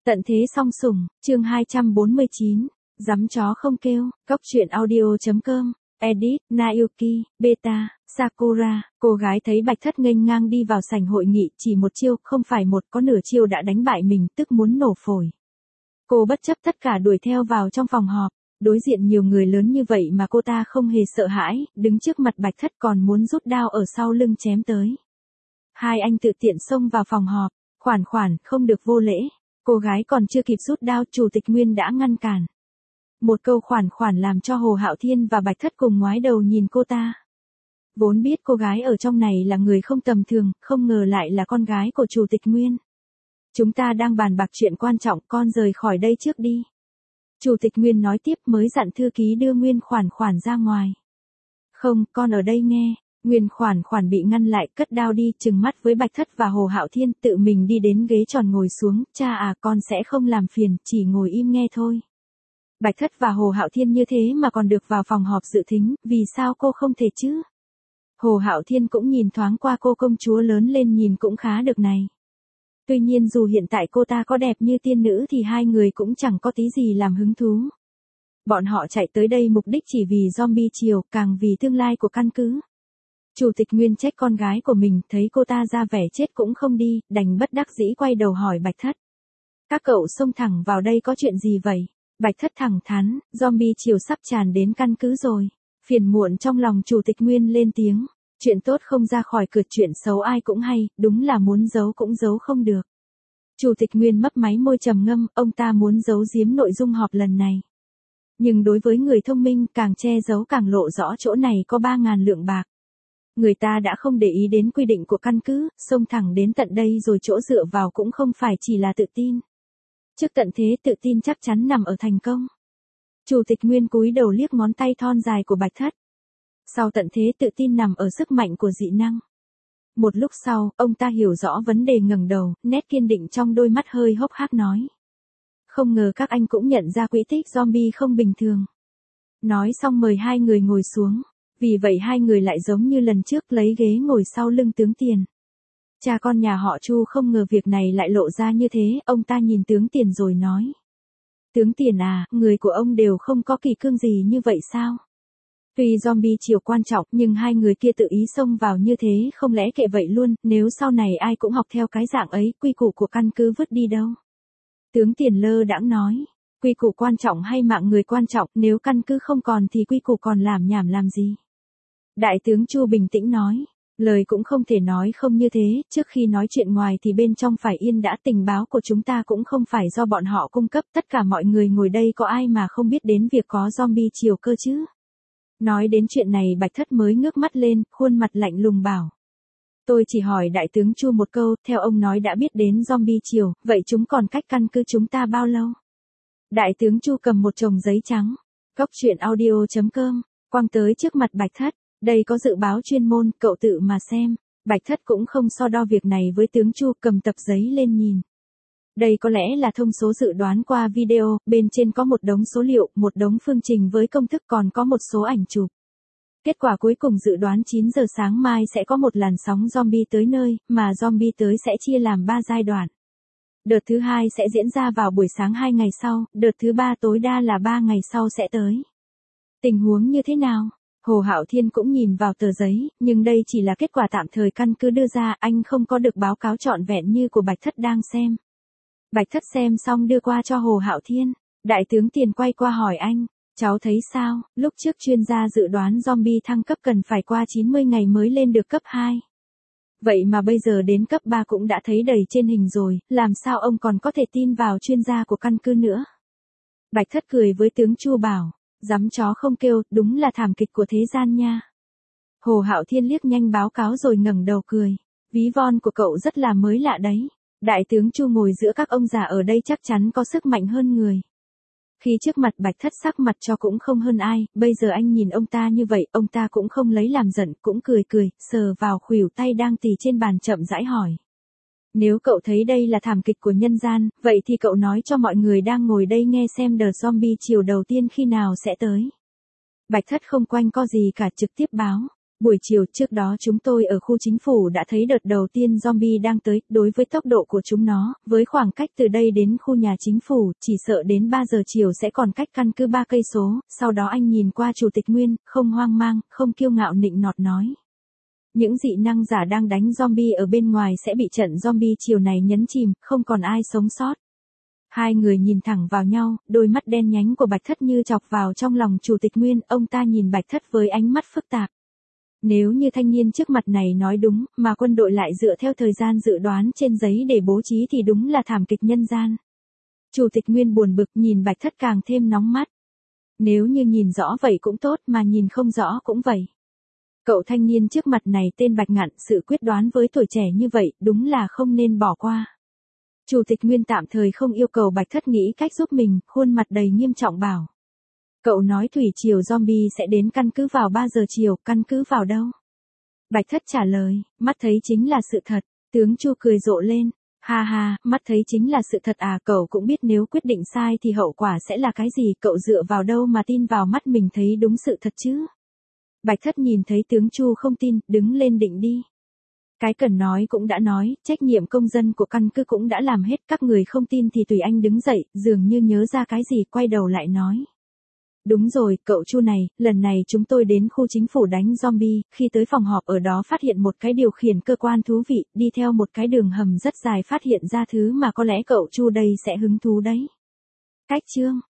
Tận thế song sủng, chương 249, dắm chó không kêu, cóc truyện audio.com, edit, Naoki, beta, Sakura, cô gái thấy Bạch Thất nghênh ngang đi vào sảnh hội nghị chỉ một chiêu, không phải một có nửa chiêu đã đánh bại mình tức muốn nổ phổi. Cô bất chấp tất cả đuổi theo vào trong phòng họp, đối diện nhiều người lớn như vậy mà cô ta không hề sợ hãi, đứng trước mặt Bạch Thất còn muốn rút đao ở sau lưng chém tới. Hai anh tự tiện xông vào phòng họp, khoản không được vô lễ. Cô gái còn chưa kịp rút đao, chủ tịch Nguyên đã ngăn cản. Một câu khoản làm cho Hồ Hạo Thiên và Bạch Thất cùng ngoái đầu nhìn cô ta. Vốn biết cô gái ở trong này là người không tầm thường, không ngờ lại là con gái của chủ tịch Nguyên. Chúng ta đang bàn bạc chuyện quan trọng, con rời khỏi đây trước đi. Chủ tịch Nguyên nói tiếp, mới dặn thư ký đưa Nguyên khoản ra ngoài. Không, con ở đây nghe. Nguyên khoản bị ngăn lại, cất đao đi, trừng mắt với Bạch Thất và Hồ Hạo Thiên, tự mình đi đến ghế tròn ngồi xuống, cha à, con sẽ không làm phiền, chỉ ngồi im nghe thôi. Bạch Thất và Hồ Hạo Thiên như thế mà còn được vào phòng họp dự thính, vì sao cô không thể chứ? Hồ Hạo Thiên cũng nhìn thoáng qua cô công chúa lớn lên nhìn cũng khá được này. Tuy nhiên dù hiện tại cô ta có đẹp như tiên nữ thì hai người cũng chẳng có tí gì làm hứng thú. Bọn họ chạy tới đây mục đích chỉ vì zombie triều, càng vì tương lai của căn cứ. Chủ tịch Nguyên trách con gái của mình, thấy cô ta ra vẻ chết cũng không đi, đành bất đắc dĩ quay đầu hỏi Bạch Thất. Các cậu xông thẳng vào đây có chuyện gì vậy? Bạch Thất thẳng thắn, zombie triều sắp tràn đến căn cứ rồi. Phiền muộn trong lòng chủ tịch Nguyên lên tiếng. Chuyện tốt không ra khỏi cửa, chuyện xấu ai cũng hay, đúng là muốn giấu cũng giấu không được. Chủ tịch Nguyên mấp máy môi trầm ngâm, ông ta muốn giấu giếm nội dung họp lần này. Nhưng đối với người thông minh, càng che giấu càng lộ rõ chỗ này có 3.000 lượng bạc. Người ta đã không để ý đến quy định của căn cứ, xông thẳng đến tận đây rồi chỗ dựa vào cũng không phải chỉ là tự tin. Trước tận thế tự tin chắc chắn nằm ở thành công. Chủ tịch Nguyên cúi đầu liếc ngón tay thon dài của Bạch Thất. Sau tận thế tự tin nằm ở sức mạnh của dị năng. Một lúc sau, ông ta hiểu rõ vấn đề, ngẩng đầu, nét kiên định trong đôi mắt hơi hốc hác nói. Không ngờ các anh cũng nhận ra quỹ tích zombie không bình thường. Nói xong mời hai người ngồi xuống. Vì vậy hai người lại giống như lần trước lấy ghế ngồi sau lưng tướng Tiền. Cha con nhà họ Chu không ngờ việc này lại lộ ra như thế, ông ta nhìn tướng Tiền rồi nói. Tướng Tiền à, người của ông đều không có kỳ cương gì như vậy sao? Tuy zombie triều quan trọng nhưng hai người kia tự ý xông vào như thế, không lẽ kệ vậy luôn, nếu sau này ai cũng học theo cái dạng ấy, quy củ của căn cứ vứt đi đâu? Tướng Tiền lơ đãng nói. Quy củ quan trọng hay mạng người quan trọng, nếu căn cứ không còn thì quy củ còn làm nhảm làm gì? Đại tướng Chu bình tĩnh nói, lời cũng không thể nói không như thế, trước khi nói chuyện ngoài thì bên trong phải yên đã, tình báo của chúng ta cũng không phải do bọn họ cung cấp, tất cả mọi người ngồi đây có ai mà không biết đến việc có zombie triều cơ chứ. Nói đến chuyện này Bạch Thất mới ngước mắt lên, khuôn mặt lạnh lùng bảo. Tôi chỉ hỏi đại tướng Chu một câu, theo ông nói đã biết đến zombie triều, vậy chúng còn cách căn cứ chúng ta bao lâu? Đại tướng Chu cầm một chồng giấy trắng, cóc truyện audio.com, quăng tới trước mặt Bạch Thất. Đây có dự báo chuyên môn, cậu tự mà xem. Bạch Thất cũng không so đo việc này với tướng Chu, cầm tập giấy lên nhìn. Đây có lẽ là thông số dự đoán qua video, bên trên có một đống số liệu, một đống phương trình với công thức, còn có một số ảnh chụp. Kết quả cuối cùng dự đoán 9 giờ sáng mai sẽ có một làn sóng zombie tới nơi, mà zombie tới sẽ chia làm 3 giai đoạn. Đợt thứ 2 sẽ diễn ra vào buổi sáng 2 ngày sau, đợt thứ 3 tối đa là 3 ngày sau sẽ tới. Tình huống như thế nào? Hồ Hạo Thiên cũng nhìn vào tờ giấy, nhưng đây chỉ là kết quả tạm thời căn cứ đưa ra, anh không có được báo cáo trọn vẹn như của Bạch Thất đang xem. Bạch Thất xem xong đưa qua cho Hồ Hạo Thiên, đại tướng Tiền quay qua hỏi anh, cháu thấy sao, lúc trước chuyên gia dự đoán zombie thăng cấp cần phải qua 90 ngày mới lên được cấp 2. Vậy mà bây giờ đến cấp 3 cũng đã thấy đầy trên hình rồi, làm sao ông còn có thể tin vào chuyên gia của căn cứ nữa? Bạch Thất cười với tướng Chu bảo. Dắm chó không kêu, đúng là thảm kịch của thế gian nha. Hồ Hạo Thiên liếc nhanh báo cáo rồi ngẩng đầu cười. Ví von của cậu rất là mới lạ đấy. Đại tướng Chu ngồi giữa các ông già ở đây chắc chắn có sức mạnh hơn người. Khi trước mặt Bạch Thất sắc mặt cho cũng không hơn ai, bây giờ anh nhìn ông ta như vậy, ông ta cũng không lấy làm giận, cũng cười, sờ vào khuỷu tay đang tì trên bàn chậm rãi hỏi. Nếu cậu thấy đây là thảm kịch của nhân gian, vậy thì cậu nói cho mọi người đang ngồi đây nghe xem đợt zombie chiều đầu tiên khi nào sẽ tới. Bạch Thất không quanh co gì cả, trực tiếp báo. Buổi chiều trước đó chúng tôi ở khu chính phủ đã thấy đợt đầu tiên zombie đang tới, đối với tốc độ của chúng nó, với khoảng cách từ đây đến khu nhà chính phủ, chỉ sợ đến 3 giờ chiều sẽ còn cách căn cứ 3 cây số, sau đó anh nhìn qua Chủ tịch Nguyên, không hoang mang, không kiêu ngạo nịnh nọt nói. Những dị năng giả đang đánh zombie ở bên ngoài sẽ bị trận zombie chiều này nhấn chìm, không còn ai sống sót. Hai người nhìn thẳng vào nhau, đôi mắt đen nhánh của Bạch Thất như chọc vào trong lòng Chủ tịch Nguyên, ông ta nhìn Bạch Thất với ánh mắt phức tạp. Nếu như thanh niên trước mặt này nói đúng, mà quân đội lại dựa theo thời gian dự đoán trên giấy để bố trí thì đúng là thảm kịch nhân gian. Chủ tịch Nguyên buồn bực nhìn Bạch Thất càng thêm nóng mắt. Nếu như nhìn rõ vậy cũng tốt mà nhìn không rõ cũng vậy. Cậu thanh niên trước mặt này tên Bạch Ngạn, sự quyết đoán với tuổi trẻ như vậy đúng là không nên bỏ qua. Chủ tịch Nguyên tạm thời không yêu cầu Bạch Thất nghĩ cách giúp mình, khuôn mặt đầy nghiêm trọng bảo. Cậu nói thủy triều zombie sẽ đến căn cứ vào 3 giờ chiều, căn cứ vào đâu? Bạch Thất trả lời, mắt thấy chính là sự thật. Tướng Chu cười rộ lên. Ha ha, mắt thấy chính là sự thật à, cậu cũng biết nếu quyết định sai thì hậu quả sẽ là cái gì, cậu dựa vào đâu mà tin vào mắt mình thấy đúng sự thật chứ? Bạch Thất nhìn thấy tướng Chu không tin, đứng lên định đi. Cái cần nói cũng đã nói, trách nhiệm công dân của căn cứ cũng đã làm hết, các người không tin thì tùy anh đứng dậy, dường như nhớ ra cái gì quay đầu lại nói. Đúng rồi, cậu Chu này, lần này chúng tôi đến khu chính phủ đánh zombie, khi tới phòng họp ở đó phát hiện một cái điều khiển cơ quan thú vị, đi theo một cái đường hầm rất dài phát hiện ra thứ mà có lẽ cậu Chu đây sẽ hứng thú đấy. Cách chương